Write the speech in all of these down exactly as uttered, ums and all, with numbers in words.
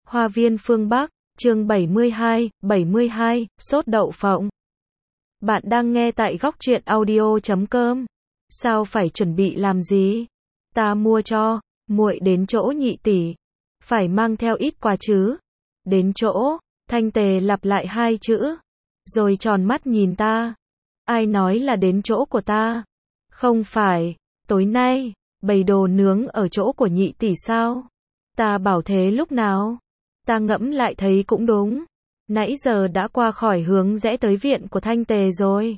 Hoa viên phương Bắc, chương bảy mươi hai, bảy mươi hai, sốt đậu phộng. Bạn đang nghe tại góc truyện audio chấm com. Sao phải chuẩn bị làm gì? Ta mua cho, muội đến chỗ nhị tỷ. Phải mang theo ít quà chứ. Đến chỗ, Thanh Tề lặp lại hai chữ. Rồi tròn mắt nhìn ta. Ai nói là đến chỗ của ta? Không phải, tối nay, bày đồ nướng ở chỗ của nhị tỷ sao? Ta bảo thế lúc nào? Ta ngẫm lại thấy cũng đúng. Nãy giờ đã qua khỏi hướng rẽ tới viện của Thanh Tề rồi.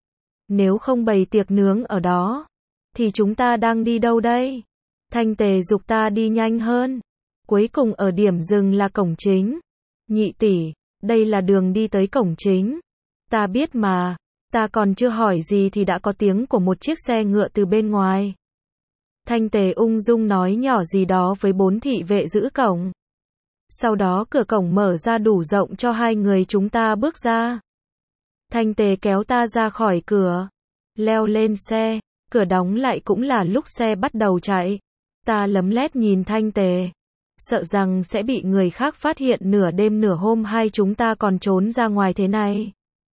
Nếu không bày tiệc nướng ở đó, thì chúng ta đang đi đâu đây? Thanh Tề giục ta đi nhanh hơn. Cuối cùng ở điểm dừng là cổng chính. Nhị tỷ, đây là đường đi tới cổng chính. Ta biết mà. Ta còn chưa hỏi gì thì đã có tiếng của một chiếc xe ngựa từ bên ngoài. Thanh Tề ung dung nói nhỏ gì đó với bốn thị vệ giữ cổng. Sau đó cửa cổng mở ra đủ rộng cho hai người chúng ta bước ra. Thanh Tề kéo ta ra khỏi cửa. Leo lên xe. Cửa đóng lại cũng là lúc xe bắt đầu chạy. Ta lấm lét nhìn Thanh Tề. Sợ rằng sẽ bị người khác phát hiện nửa đêm nửa hôm hai chúng ta còn trốn ra ngoài thế này.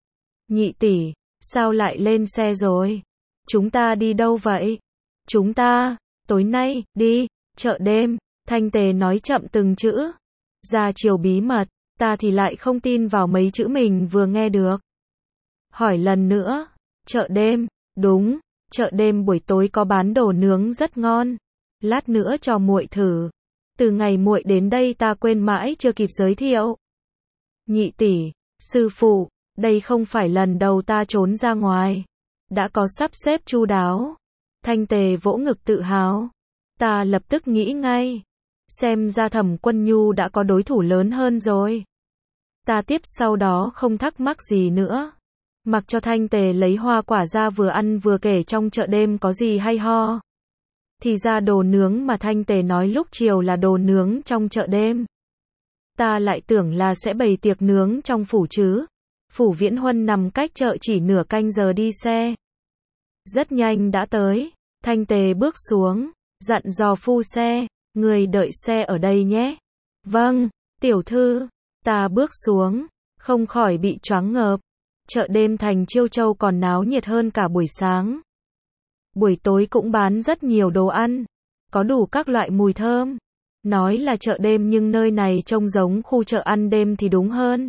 Nhị tỷ, sao lại lên xe rồi? Chúng ta đi đâu vậy? Chúng ta, tối nay, đi, chợ đêm. Thanh Tề nói chậm từng chữ. Ra chiều bí mật, ta thì lại không tin vào mấy chữ mình vừa nghe được. Hỏi lần nữa, chợ đêm, đúng, chợ đêm buổi tối có bán đồ nướng rất ngon. Lát nữa cho muội thử. Từ ngày muội đến đây ta quên mãi chưa kịp giới thiệu. Nhị tỷ, sư phụ, đây không phải lần đầu ta trốn ra ngoài. Đã có sắp xếp chu đáo. Thanh Tề vỗ ngực tự hào. Ta lập tức nghĩ ngay. Xem ra Thẩm Quân Nhu đã có đối thủ lớn hơn rồi. Ta tiếp sau đó không thắc mắc gì nữa. Mặc cho Thanh Tề lấy hoa quả ra vừa ăn vừa kể trong chợ đêm có gì hay ho. Thì ra đồ nướng mà Thanh Tề nói lúc chiều là đồ nướng trong chợ đêm. Ta lại tưởng là sẽ bày tiệc nướng trong phủ chứ. Phủ Viễn Huân nằm cách chợ chỉ nửa canh giờ đi xe. Rất nhanh đã tới. Thanh Tề bước xuống, dặn dò phu xe. Người đợi xe ở đây nhé. Vâng, tiểu thư. Ta bước xuống, không khỏi bị choáng ngợp. Chợ đêm thành Chiêu Châu còn náo nhiệt hơn cả buổi sáng. Buổi tối cũng bán rất nhiều đồ ăn. Có đủ các loại mùi thơm. Nói là chợ đêm nhưng nơi này trông giống khu chợ ăn đêm thì đúng hơn.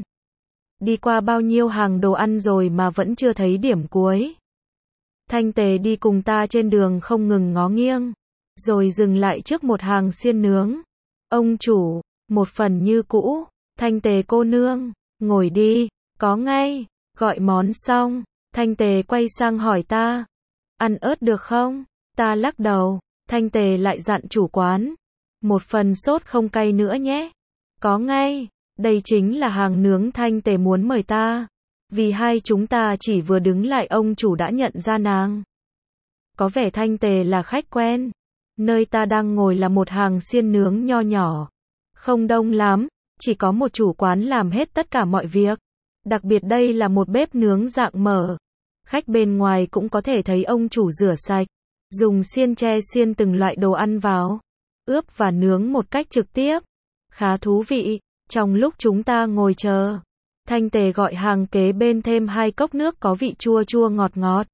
Đi qua bao nhiêu hàng đồ ăn rồi mà vẫn chưa thấy điểm cuối. Thanh Tề đi cùng ta trên đường không ngừng ngó nghiêng. Rồi dừng lại trước một hàng xiên nướng. Ông chủ, một phần như cũ. Thanh Tề cô nương, ngồi đi, có ngay. Gọi món xong, Thanh Tề quay sang hỏi ta. Ăn ớt được không? Ta lắc đầu. Thanh Tề lại dặn chủ quán. Một phần sốt không cay nữa nhé. Có ngay. Đây chính là hàng nướng Thanh Tề muốn mời ta. Vì hai chúng ta chỉ vừa đứng lại ông chủ đã nhận ra nàng. Có vẻ Thanh Tề là khách quen. Nơi ta đang ngồi là một hàng xiên nướng nho nhỏ. Không đông lắm, chỉ có một chủ quán làm hết tất cả mọi việc. Đặc biệt đây là một bếp nướng dạng mở. Khách bên ngoài cũng có thể thấy ông chủ rửa sạch. Dùng xiên tre xiên từng loại đồ ăn vào. Ướp và nướng một cách trực tiếp. Khá thú vị. Trong lúc chúng ta ngồi chờ, Thanh Tề gọi hàng kế bên thêm hai cốc nước có vị chua chua ngọt ngọt.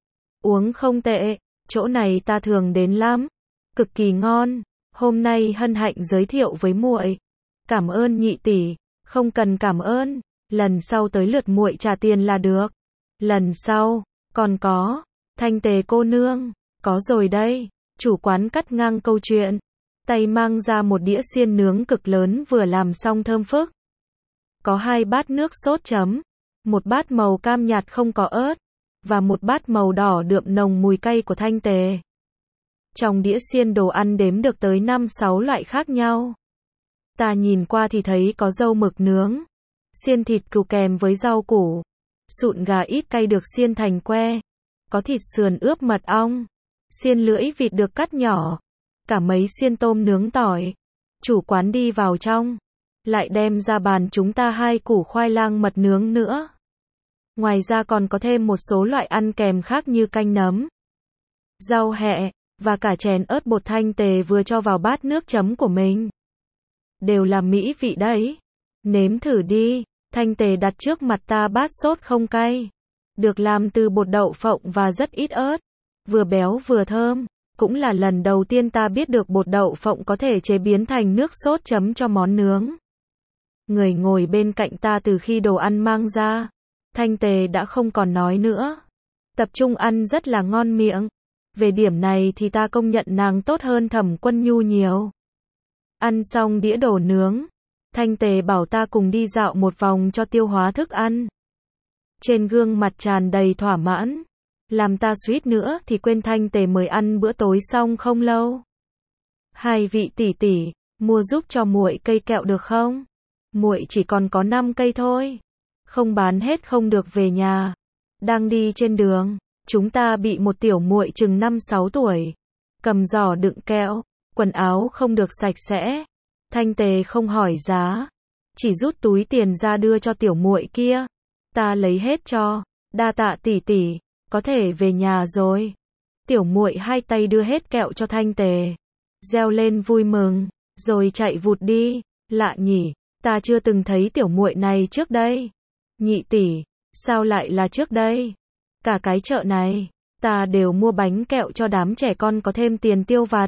Uống không tệ, chỗ này ta thường đến lắm. Cực kỳ ngon, hôm nay hân hạnh giới thiệu với muội. Cảm ơn nhị tỷ, không cần cảm ơn, lần sau tới lượt muội trả tiền là được. Lần sau, còn có, Thanh Tề cô nương, có rồi đây, chủ quán cắt ngang câu chuyện. Tay mang ra một đĩa xiên nướng cực lớn vừa làm xong thơm phức. Có hai bát nước sốt chấm, một bát màu cam nhạt không có ớt, và một bát màu đỏ đượm nồng mùi cay của Thanh Tề. Trong đĩa xiên đồ ăn đếm được tới năm sáu loại khác nhau. Ta nhìn qua thì thấy có dâu mực nướng, xiên thịt cừu kèm với rau củ, sụn gà ít cay được xiên thành que, có thịt sườn ướp mật ong, xiên lưỡi vịt được cắt nhỏ, cả mấy xiên tôm nướng tỏi. Chủ quán đi vào trong, lại đem ra bàn chúng ta hai củ khoai lang mật nướng nữa. Ngoài ra còn có thêm một số loại ăn kèm khác như canh nấm, rau hẹ, và cả chén ớt bột. Thanh Tề vừa cho vào bát nước chấm của mình. đều là mỹ vị đấy. Nếm thử đi. Thanh Tề đặt trước mặt ta bát sốt không cay. Được làm từ bột đậu phộng và rất ít ớt. Vừa béo vừa thơm. Cũng là lần đầu tiên ta biết được bột đậu phộng có thể chế biến thành nước sốt chấm cho món nướng. Người ngồi bên cạnh ta từ khi đồ ăn mang ra. Thanh Tề đã không còn nói nữa. Tập trung ăn rất là ngon miệng. Về điểm này thì ta công nhận nàng tốt hơn Thẩm Quân Nhu nhiều. Ăn xong đĩa đồ nướng. Thanh Tề bảo ta cùng đi dạo một vòng cho tiêu hóa thức ăn. Trên gương mặt tràn đầy thỏa mãn. Làm ta suýt nữa thì quên Thanh Tề mời ăn bữa tối xong không lâu. Hai vị tỷ tỷ, mua giúp cho muội cây kẹo được không? Muội chỉ còn có năm cây thôi. Không bán hết không được về nhà. Đang đi trên đường, chúng ta bị một tiểu muội chừng năm sáu tuổi. Cầm giỏ đựng kẹo, quần áo không được sạch sẽ. Thanh Tề không hỏi giá. Chỉ rút túi tiền ra đưa cho tiểu muội kia. Ta lấy hết cho. Đa tạ tỷ tỷ, có thể về nhà rồi. Tiểu muội hai tay đưa hết kẹo cho Thanh Tề. Reo lên vui mừng, rồi chạy vụt đi. Lạ nhỉ, ta chưa từng thấy tiểu muội này trước đây. Nhị tỷ, sao lại là trước đây? Cả cái chợ này, ta đều mua bánh kẹo cho đám trẻ con có thêm tiền tiêu vặt.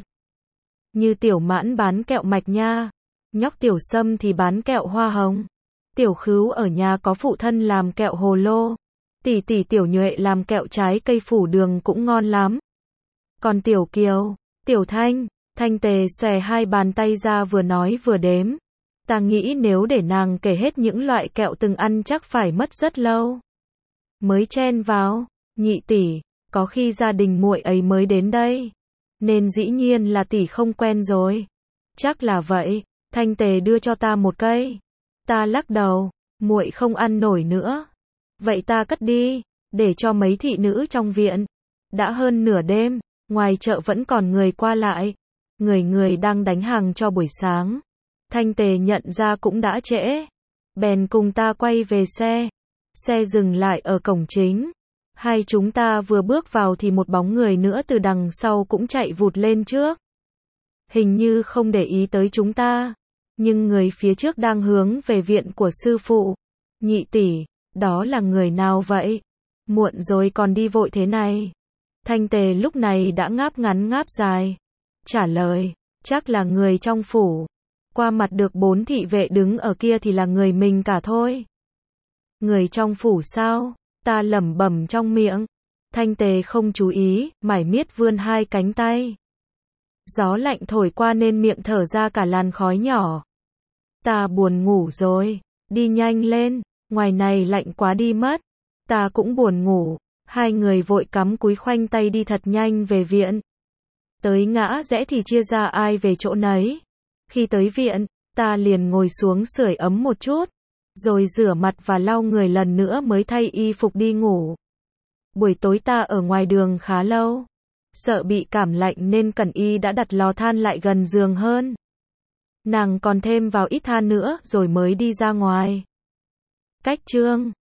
Như tiểu Mãn bán kẹo mạch nha. Nhóc tiểu Sâm thì bán kẹo hoa hồng. Tiểu Khứu ở nhà có phụ thân làm kẹo hồ lô. Tỷ tỷ tiểu Nhuệ làm kẹo trái cây phủ đường cũng ngon lắm. Còn tiểu Kiều, tiểu Thanh, Thanh Tề xòe hai bàn tay ra vừa nói vừa đếm. Ta nghĩ nếu để nàng kể hết những loại kẹo từng ăn chắc phải mất rất lâu. Mới chen vào, nhị tỷ, có khi gia đình muội ấy mới đến đây. Nên dĩ nhiên là tỷ không quen rồi. Chắc là vậy. Thanh Tề đưa cho ta một cây. Ta lắc đầu, muội không ăn nổi nữa. Vậy ta cất đi, để cho mấy thị nữ trong viện. Đã hơn nửa đêm, ngoài chợ vẫn còn người qua lại. Người người đang đánh hàng cho buổi sáng. Thanh Tề nhận ra cũng đã trễ. Bèn cùng ta quay về xe. Xe dừng lại ở cổng chính. Hai chúng ta vừa bước vào thì một bóng người nữa từ đằng sau cũng chạy vụt lên trước. Hình như không để ý tới chúng ta. Nhưng người phía trước đang hướng về viện của sư phụ. Nhị tỷ, đó là người nào vậy? Muộn rồi còn đi vội thế này. Thanh Tề lúc này đã ngáp ngắn ngáp dài. Trả lời, chắc là người trong phủ. Qua mặt được bốn thị vệ đứng ở kia thì là người mình cả thôi. Người trong phủ sao? Ta lẩm bẩm trong miệng. Thanh Tề không chú ý, mải miết vươn hai cánh tay. Gió lạnh thổi qua nên miệng thở ra cả làn khói nhỏ. Ta buồn ngủ rồi, đi nhanh lên, ngoài này lạnh quá đi mất. Ta cũng buồn ngủ, hai người vội cắm cúi khoanh tay đi thật nhanh về viện. Tới ngã rẽ thì chia ra ai về chỗ nấy. Khi tới viện, ta liền ngồi xuống sưởi ấm một chút, rồi rửa mặt và lau người lần nữa mới thay y phục đi ngủ. Buổi tối ta ở ngoài đường khá lâu. Sợ bị cảm lạnh nên Cẩn Y đã đặt lò than lại gần giường hơn. Nàng còn thêm vào ít than nữa rồi mới đi ra ngoài. Cách chương